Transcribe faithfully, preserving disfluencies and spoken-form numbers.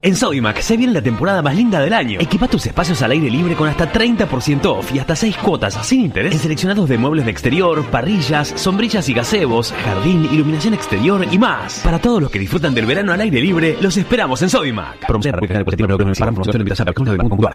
En Sodimac se viene la temporada más linda del año. Equipa tus espacios al aire libre con hasta treinta por ciento off y hasta seis cuotas sin interés en seleccionados de muebles de exterior, parrillas, sombrillas y gazebos, jardín, iluminación exterior y más. Para todos los que disfrutan del verano al aire libre, los esperamos en Sodimac. Promoción